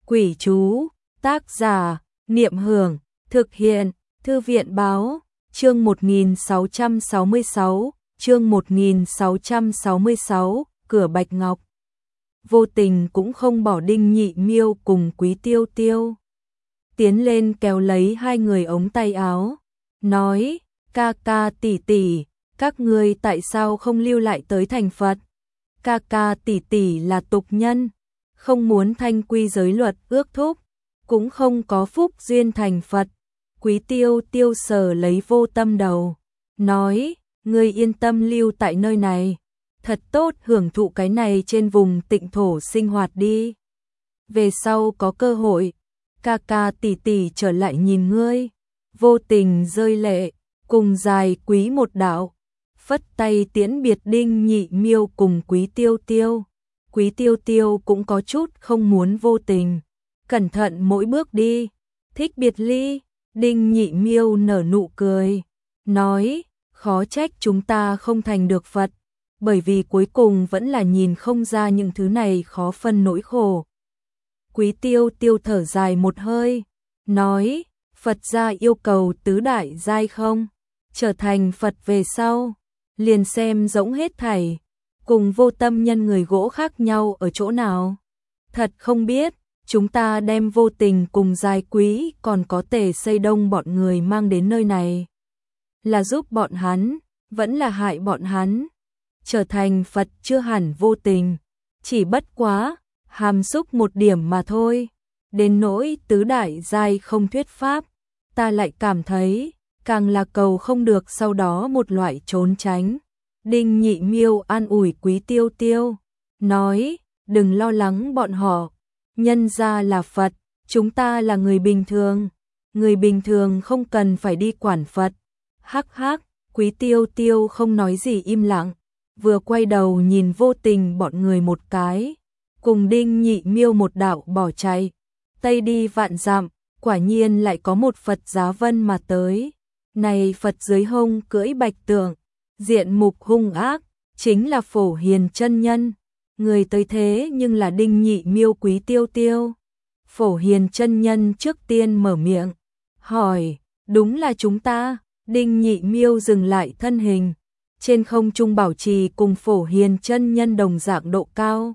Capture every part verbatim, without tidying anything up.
Quỷ chú, tác giả, Niệm Hưởng, thực hiện, Thư viện Báo, chương một nghìn sáu trăm sáu mươi sáu, chương một nghìn sáu trăm sáu mươi sáu, cửa Bạch Ngọc. Vô Tình cũng không bỏ Đinh Nhị Miêu cùng Quý Tiêu Tiêu. Tiến lên kéo lấy hai người ống tay áo, nói, ca ca tỷ tỷ, các ngươi tại sao không lưu lại tới thành Phật? Ca ca tỷ tỷ là tục nhân, không muốn thanh quy giới luật ước thúc, cũng không có phúc duyên thành Phật. Quý Tiêu Tiêu sờ lấy Vô Tâm đầu, nói, ngươi yên tâm lưu tại nơi này, thật tốt hưởng thụ cái này trên vùng tịnh thổ sinh hoạt đi. Về sau có cơ hội, ca ca tỷ tỷ trở lại nhìn ngươi. Vô Tình rơi lệ, cùng dài Quý một đạo, phất tay tiễn biệt Đinh Nhị Miêu cùng Quý Tiêu Tiêu. Quý Tiêu Tiêu cũng có chút không muốn Vô Tình, cẩn thận mỗi bước đi. Thích biệt ly, Đinh Nhị Miêu nở nụ cười, nói, khó trách chúng ta không thành được Phật, bởi vì cuối cùng vẫn là nhìn không ra những thứ này khó phân nỗi khổ. Quý Tiêu Tiêu thở dài một hơi, nói, Phật gia yêu cầu tứ đại giai không? Trở thành Phật về sau, liền xem rỗng hết thảy, cùng Vô Tâm nhân người gỗ khác nhau ở chỗ nào? Thật không biết, chúng ta đem Vô Tình cùng Giai Quý còn có Tề Xây Đông bọn người mang đến nơi này. Là giúp bọn hắn, vẫn là hại bọn hắn. Trở thành Phật chưa hẳn Vô Tình, chỉ bất quá, hàm xúc một điểm mà thôi. Đến nỗi tứ đại giai không thuyết pháp, ta lại cảm thấy, càng là cầu không được sau đó một loại trốn tránh. Đinh Nhị Miêu an ủi Quý Tiêu Tiêu, nói, đừng lo lắng bọn họ, nhân gia là Phật, chúng ta là người bình thường, người bình thường không cần phải đi quản Phật. Hắc hắc, Quý Tiêu Tiêu không nói gì im lặng, vừa quay đầu nhìn Vô Tình bọn người một cái, cùng Đinh Nhị Miêu một đạo bỏ chạy. Tây đi vạn dặm, quả nhiên lại có một Phật giá vân mà tới. Này Phật dưới hông cưỡi bạch tượng, diện mục hung ác, chính là Phổ Hiền chân nhân. Người tới thế nhưng là Đinh Nhị Miêu Quý Tiêu Tiêu. Phổ Hiền chân nhân trước tiên mở miệng, hỏi, đúng là chúng ta. Đinh Nhị Miêu dừng lại thân hình, trên không trung bảo trì cùng Phổ Hiền chân nhân đồng dạng độ cao.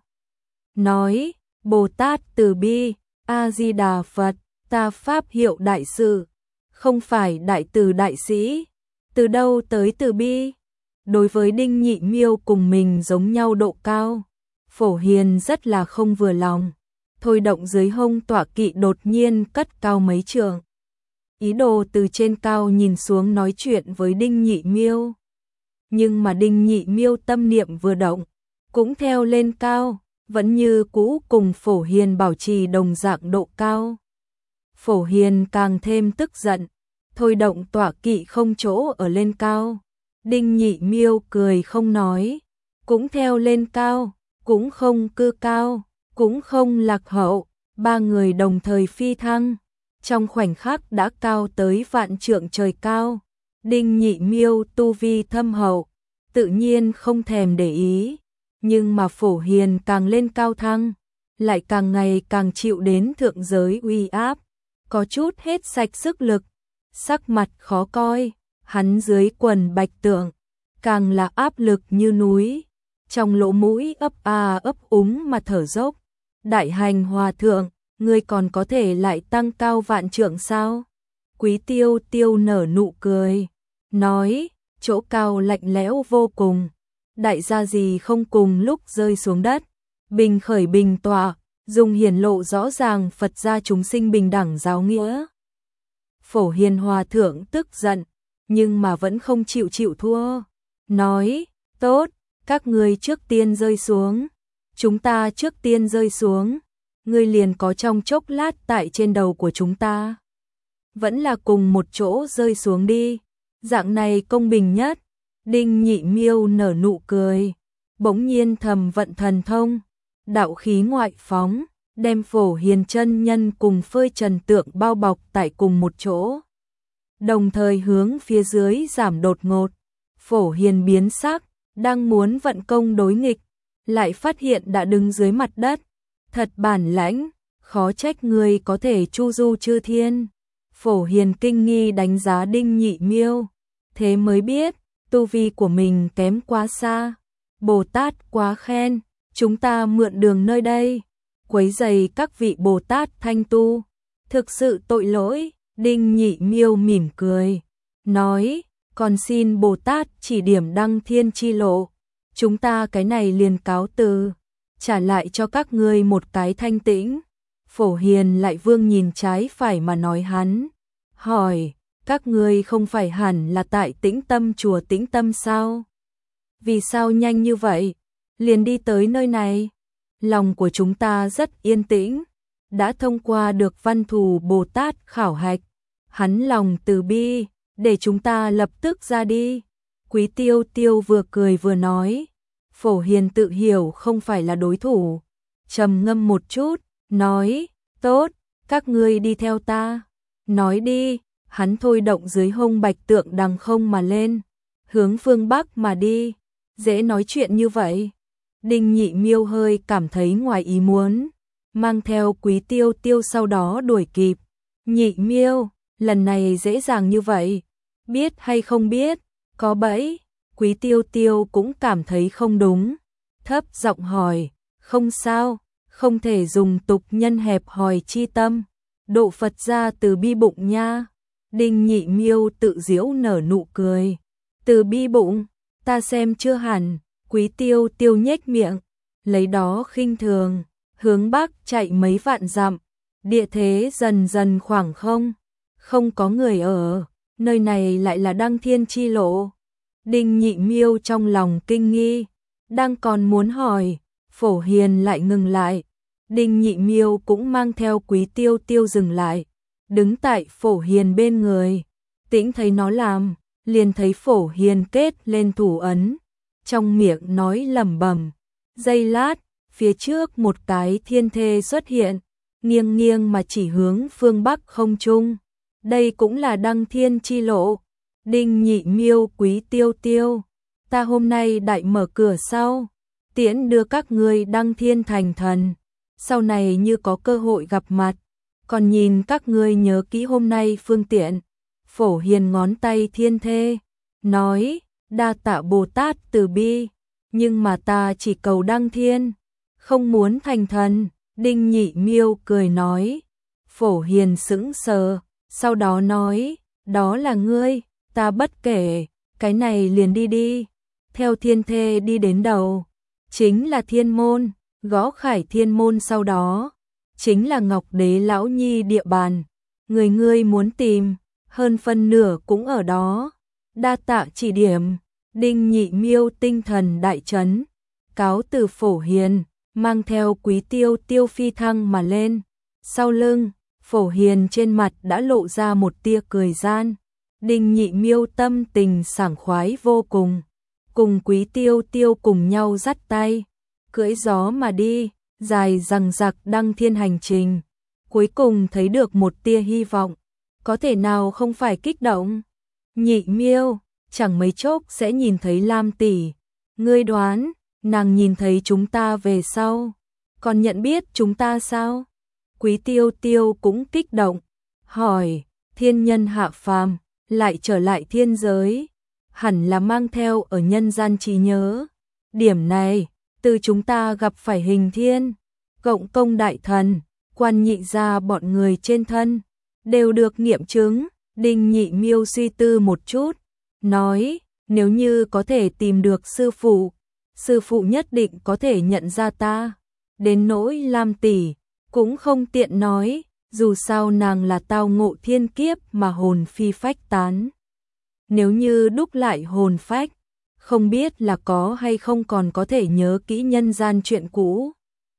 Nói, Bồ Tát từ bi, A-di-đà Phật, ta pháp hiệu đại sự, không phải đại từ đại sĩ, từ đâu tới từ bi? Đối với Đinh Nhị Miêu cùng mình giống nhau độ cao, Phổ Hiền rất là không vừa lòng, thôi động dưới hông tọa kỵ đột nhiên cất cao mấy trượng. Ý đồ từ trên cao nhìn xuống nói chuyện với Đinh Nhị Miêu. Nhưng mà Đinh Nhị Miêu tâm niệm vừa động, cũng theo lên cao, vẫn như cũ cùng Phổ Hiền bảo trì đồng dạng độ cao. Phổ Hiền càng thêm tức giận, thôi động tọa kỵ không chỗ ở lên cao. Đinh Nhị Miêu cười không nói, cũng theo lên cao, cũng không cư cao, cũng không lạc hậu, ba người đồng thời phi thăng, trong khoảnh khắc đã cao tới vạn trượng trời cao. Đinh Nhị Miêu tu vi thâm hậu, tự nhiên không thèm để ý, nhưng mà Phổ Hiền càng lên cao thăng, lại càng ngày càng chịu đến thượng giới uy áp, có chút hết sạch sức lực, sắc mặt khó coi, hắn dưới quần bạch tượng, càng là áp lực như núi, trong lỗ mũi ấp a ấp úng mà thở dốc. Đại hành hòa thượng, ngươi còn có thể lại tăng cao vạn trượng sao? Quý Tiêu Tiêu nở nụ cười, nói, chỗ cao lạnh lẽo vô cùng, đại gia gì không cùng lúc rơi xuống đất, bình khởi bình tọa, dùng hiển lộ rõ ràng Phật gia chúng sinh bình đẳng giáo nghĩa. Phổ Hiền hòa thượng tức giận, nhưng mà vẫn không chịu chịu thua, nói, tốt, các ngươi trước tiên rơi xuống, chúng ta trước tiên rơi xuống, ngươi liền có trong chốc lát tại trên đầu của chúng ta. Vẫn là cùng một chỗ rơi xuống đi, dạng này công bình nhất. Đinh Nhị Miêu nở nụ cười, bỗng nhiên thầm vận thần thông, đạo khí ngoại phóng, đem Phổ Hiền chân nhân cùng Phơi Trần tượng bao bọc tại cùng một chỗ. Đồng thời hướng phía dưới giảm đột ngột, Phổ Hiền biến sắc, đang muốn vận công đối nghịch, lại phát hiện đã đứng dưới mặt đất, thật bản lãnh, khó trách ngươi có thể chu du chư thiên. Phổ Hiền kinh nghi đánh giá Đinh Nhị Miêu, thế mới biết, tu vi của mình kém quá xa. Bồ Tát quá khen, chúng ta mượn đường nơi đây, quấy rầy các vị Bồ Tát thanh tu, thực sự tội lỗi. Đinh Nhị Miêu mỉm cười, nói, còn xin Bồ Tát chỉ điểm đăng thiên chi lộ, chúng ta cái này liền cáo từ, trả lại cho các ngươi một cái thanh tĩnh. Phổ Hiền lại vương nhìn trái phải mà nói hắn, hỏi, các ngươi không phải hẳn là tại Tĩnh Tâm chùa Tĩnh Tâm sao? Vì sao nhanh như vậy, liền đi tới nơi này? Lòng của chúng ta rất yên tĩnh, đã thông qua được Văn Thù Bồ Tát khảo hạch, hắn lòng từ bi, để chúng ta lập tức ra đi. Quý Tiêu Tiêu vừa cười vừa nói, Phổ Hiền tự hiểu không phải là đối thủ, trầm ngâm một chút, nói, tốt, các ngươi đi theo ta. Nói đi, hắn thôi động dưới hông bạch tượng đằng không mà lên, hướng phương Bắc mà đi, dễ nói chuyện như vậy. Đinh Nhị Miêu hơi cảm thấy ngoài ý muốn, mang theo Quý Tiêu Tiêu sau đó đuổi kịp. Nhị Miêu, lần này dễ dàng như vậy, biết hay không biết, có bẫy. Quý Tiêu Tiêu cũng cảm thấy không đúng, thấp giọng hỏi, không sao, không thể dùng tục nhân hẹp hòi chi tâm, độ Phật ra từ bi bụng nha. Đinh Nhị Miêu tự giễu nở nụ cười, từ bi bụng, ta xem chưa hẳn. Quý Tiêu Tiêu nhếch miệng, lấy đó khinh thường, hướng Bắc chạy mấy vạn dặm, địa thế dần dần khoảng không, không có người ở, nơi này lại là đăng thiên chi lộ. Đinh Nhị Miêu trong lòng kinh nghi, đang còn muốn hỏi, Phổ Hiền lại ngừng lại. Đinh Nhị Miêu cũng mang theo Quý Tiêu Tiêu dừng lại, đứng tại Phổ Hiền bên người. Tĩnh thấy nó làm, liền thấy Phổ Hiền kết lên thủ ấn, trong miệng nói lẩm bẩm. Giây lát, phía trước một cái thiên thê xuất hiện, nghiêng nghiêng mà chỉ hướng phương Bắc không trung. Đây cũng là đăng thiên chi lộ. Đinh Nhị Miêu, Quý Tiêu Tiêu, ta hôm nay đại mở cửa sau, tiễn đưa các ngươi đăng thiên thành thần, sau này như có cơ hội gặp mặt, còn nhìn các ngươi nhớ kỹ hôm nay phương tiện. Phổ Hiền ngón tay thiên thê, nói, đa tạ Bồ Tát từ bi, nhưng mà ta chỉ cầu đăng thiên, không muốn thành thần. Đinh Nhị Miêu cười nói. Phổ Hiền sững sờ, sau đó nói, đó là ngươi, ta bất kể, cái này liền đi đi. Theo thiên thê đi đến đầu, chính là thiên môn, gõ khải thiên môn, sau đó chính là Ngọc Đế Lão Nhi địa bàn. Người ngươi muốn tìm, hơn phân nửa cũng ở đó. Đa tạ chỉ điểm. Đinh Nhị Miêu tinh thần đại chấn, cáo từ Phổ Hiền, mang theo Quý Tiêu Tiêu phi thăng mà lên. Sau lưng, Phổ Hiền trên mặt đã lộ ra một tia cười gian. Đinh Nhị Miêu tâm tình sảng khoái vô cùng, cùng Quý Tiêu Tiêu cùng nhau dắt tay, cưỡi gió mà đi, dài dằng dặc đăng thiên hành trình. Cuối cùng thấy được một tia hy vọng, có thể nào không phải kích động. Nhị Miêu, chẳng mấy chốc sẽ nhìn thấy Lam tỷ, ngươi đoán, nàng nhìn thấy chúng ta về sau, còn nhận biết chúng ta sao? Quý Tiêu Tiêu cũng kích động, hỏi, thiên nhân hạ phàm, lại trở lại thiên giới, hẳn là mang theo ở nhân gian trí nhớ. Điểm này, từ chúng ta gặp phải Hình Thiên, Cộng Công Đại Thần, Quan Nhị gia bọn người trên thân, đều được nghiệm chứng. Đinh Nhị Miêu suy tư một chút, nói, nếu như có thể tìm được sư phụ, sư phụ nhất định có thể nhận ra ta. Đến nỗi Lam tỷ, cũng không tiện nói, dù sao nàng là tao ngộ thiên kiếp mà hồn phi phách tán. Nếu như đúc lại hồn phách, không biết là có hay không còn có thể nhớ kỹ nhân gian chuyện cũ.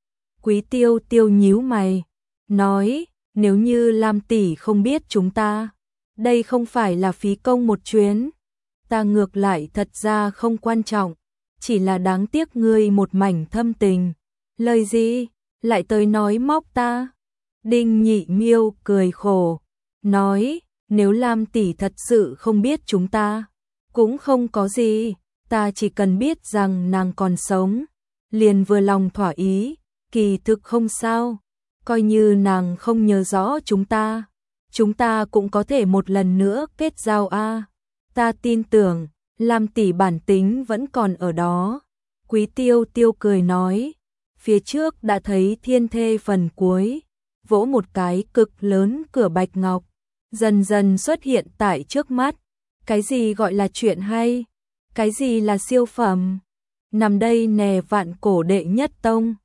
Quý Tiêu Tiêu nhíu mày, nói, nếu như Lam tỷ không biết chúng ta, đây không phải là phí công một chuyến. Ta ngược lại thật ra không quan trọng, chỉ là đáng tiếc ngươi một mảnh thâm tình. Lời gì, lại tới nói móc ta? Đinh Nhị Miêu cười khổ, nói, nếu Lam tỷ thật sự không biết chúng ta, cũng không có gì, ta chỉ cần biết rằng nàng còn sống, liền vừa lòng thỏa ý, kỳ thực không sao. coi như nàng không nhớ rõ chúng ta, chúng ta cũng có thể một lần nữa kết giao a. Ta tin tưởng, Lam tỷ bản tính vẫn còn ở đó. Quý Tiêu Tiêu cười nói, phía trước đã thấy thiên thê phần cuối, vỗ một cái cực lớn cửa bạch ngọc, dần dần xuất hiện tại trước mắt. Cái gì gọi là chuyện hay? Cái gì là siêu phẩm? Nằm đây nè vạn cổ đệ nhất tông.